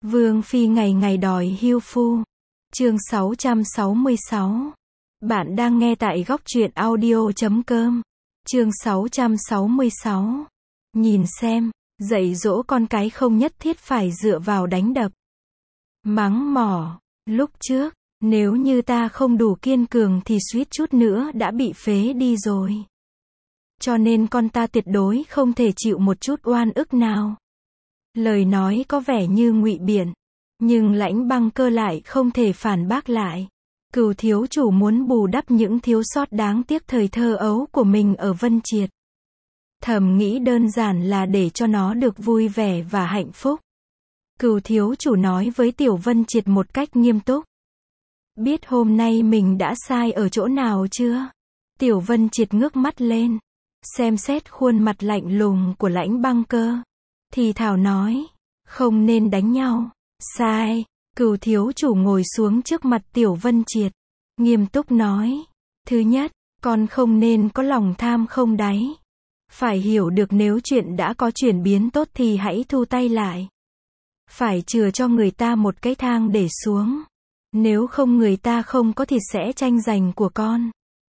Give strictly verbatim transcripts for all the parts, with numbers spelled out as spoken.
Vương phi ngày ngày đòi hưu phu. Chương sáu trăm sáu mươi sáu. Bạn đang nghe tại góc truyện audio chấm com. Chương sáu trăm sáu mươi sáu. Nhìn xem, dạy dỗ con cái không nhất thiết phải dựa vào đánh đập. Mắng mỏ, lúc trước, nếu như ta không đủ kiên cường thì suýt chút nữa đã bị phế đi rồi. Cho nên con ta tuyệt đối không thể chịu một chút oan ức nào. Lời nói có vẻ như ngụy biện, nhưng Lãnh Băng Cơ lại không thể phản bác lại. Cửu thiếu chủ muốn bù đắp những thiếu sót đáng tiếc thời thơ ấu của mình ở Vân Triệt. Thầm nghĩ đơn giản là để cho nó được vui vẻ và hạnh phúc. Cửu thiếu chủ nói với Tiểu Vân Triệt một cách nghiêm túc. Biết hôm nay mình đã sai ở chỗ nào chưa? Tiểu Vân Triệt ngước mắt lên, xem xét khuôn mặt lạnh lùng của Lãnh Băng Cơ, thì thào nói, không nên đánh nhau. Sai. Cửu thiếu chủ ngồi xuống trước mặt Tiểu Vân Triệt, nghiêm túc nói, thứ nhất, con không nên có lòng tham không đáy. Phải hiểu được nếu chuyện đã có chuyển biến tốt thì hãy thu tay lại. Phải chừa cho người ta một cái thang để xuống. Nếu không người ta không có thì sẽ tranh giành của con.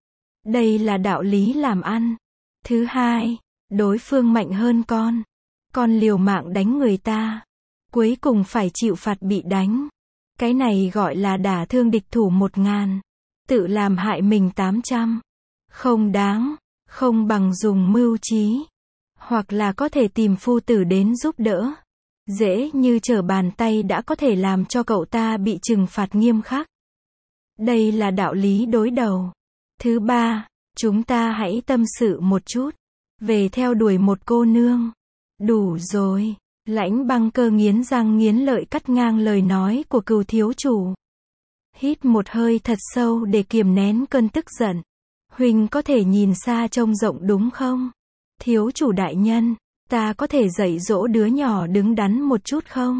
Đây là đạo lý làm ăn. Thứ hai, đối phương mạnh hơn con. Con liều mạng đánh người ta. Cuối cùng phải chịu phạt bị đánh. Cái này gọi là đả thương địch thủ một ngàn. Tự làm hại mình tám trăm. Không đáng. Không bằng dùng mưu trí. Hoặc là có thể tìm phu tử đến giúp đỡ. Dễ như trở bàn tay đã có thể làm cho cậu ta bị trừng phạt nghiêm khắc. Đây là đạo lý đối đầu. Thứ ba, chúng ta hãy tâm sự một chút. Về theo đuổi một cô nương. Đủ rồi. Lãnh Băng Cơ nghiến răng nghiến lợi cắt ngang lời nói của Cửu thiếu chủ. Hít một hơi thật sâu để kiềm nén cơn tức giận. Huynh có thể nhìn xa trông rộng đúng không? Thiếu chủ đại nhân, ta có thể dạy dỗ đứa nhỏ đứng đắn một chút không?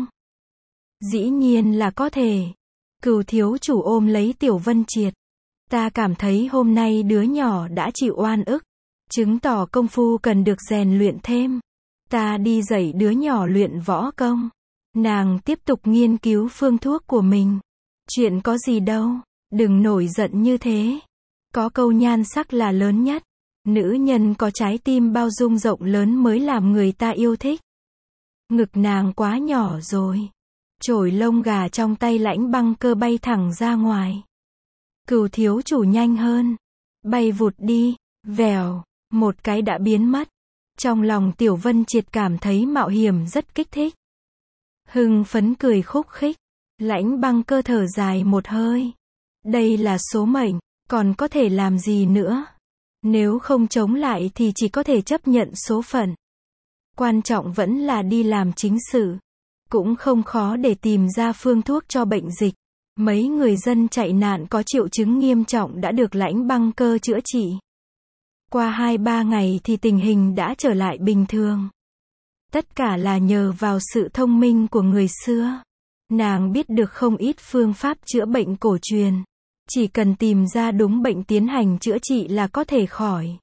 Dĩ nhiên là có thể. Cửu thiếu chủ ôm lấy Tiểu Vân Triệt. Ta cảm thấy hôm nay đứa nhỏ đã chịu oan ức, chứng tỏ công phu cần được rèn luyện thêm. Ta đi dạy đứa nhỏ luyện võ công. Nàng tiếp tục nghiên cứu phương thuốc của mình. Chuyện có gì đâu, đừng nổi giận như thế. Có câu nhan sắc là lớn nhất. Nữ nhân có trái tim bao dung rộng lớn mới làm người ta yêu thích. Ngực nàng quá nhỏ rồi. Chổi lông gà trong tay Lãnh Băng Cơ bay thẳng ra ngoài. Cửu thiếu chủ nhanh hơn. Bay vụt đi, vèo, một cái đã biến mất. Trong lòng Tiểu Vân Triệt cảm thấy mạo hiểm rất kích thích. Hưng phấn cười khúc khích. Lãnh Băng Cơ thở dài một hơi. Đây là số mệnh, còn có thể làm gì nữa? Nếu không chống lại thì chỉ có thể chấp nhận số phận. Quan trọng vẫn là đi làm chính sự. Cũng không khó để tìm ra phương thuốc cho bệnh dịch. Mấy người dân chạy nạn có triệu chứng nghiêm trọng đã được Lãnh Băng Cơ chữa trị. Qua hai ba ngày thì tình hình đã trở lại bình thường. Tất cả là nhờ vào sự thông minh của người xưa. Nàng biết được không ít phương pháp chữa bệnh cổ truyền. Chỉ cần tìm ra đúng bệnh tiến hành chữa trị là có thể khỏi.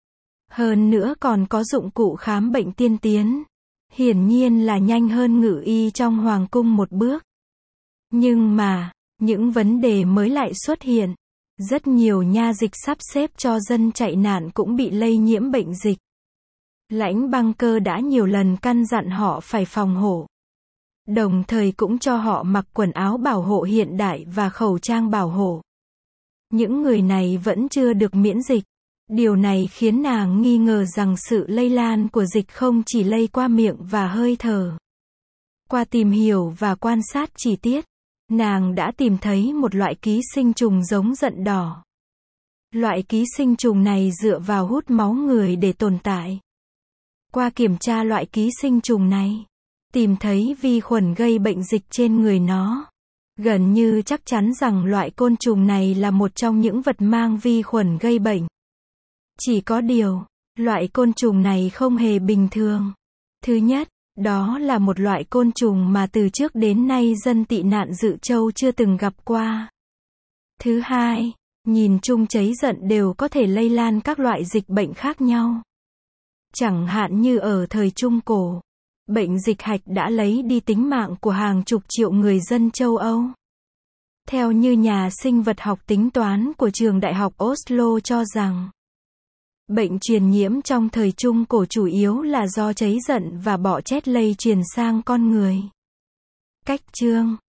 Hơn nữa còn có dụng cụ khám bệnh tiên tiến. Hiển nhiên là nhanh hơn ngự y trong hoàng cung một bước. Nhưng mà, những vấn đề mới lại xuất hiện. Rất nhiều nha dịch sắp xếp cho dân chạy nạn cũng bị lây nhiễm bệnh dịch. Lãnh Băng Cơ đã nhiều lần căn dặn họ phải phòng hộ. Đồng thời cũng cho họ mặc quần áo bảo hộ hiện đại và khẩu trang bảo hộ. Những người này vẫn chưa được miễn dịch. Điều này khiến nàng nghi ngờ rằng sự lây lan của dịch không chỉ lây qua miệng và hơi thở. Qua tìm hiểu và quan sát chi tiết, nàng đã tìm thấy một loại ký sinh trùng giống giận đỏ. Loại ký sinh trùng này dựa vào hút máu người để tồn tại. Qua kiểm tra loại ký sinh trùng này, tìm thấy vi khuẩn gây bệnh dịch trên người nó. Gần như chắc chắn rằng loại côn trùng này là một trong những vật mang vi khuẩn gây bệnh. Chỉ có điều, loại côn trùng này không hề bình thường. Thứ nhất, đó là một loại côn trùng mà từ trước đến nay dân tị nạn Dự Châu chưa từng gặp qua. Thứ hai, nhìn chung cháy giận đều có thể lây lan các loại dịch bệnh khác nhau. Chẳng hạn như ở thời Trung Cổ, Bệnh dịch hạch đã lấy đi tính mạng của hàng chục triệu người dân châu Âu. Theo như nhà sinh vật học tính toán của trường Đại học Oslo cho rằng, bệnh truyền nhiễm trong thời Trung Cổ chủ yếu là do cháy giận và bọ chét lây truyền sang con người. Cách chương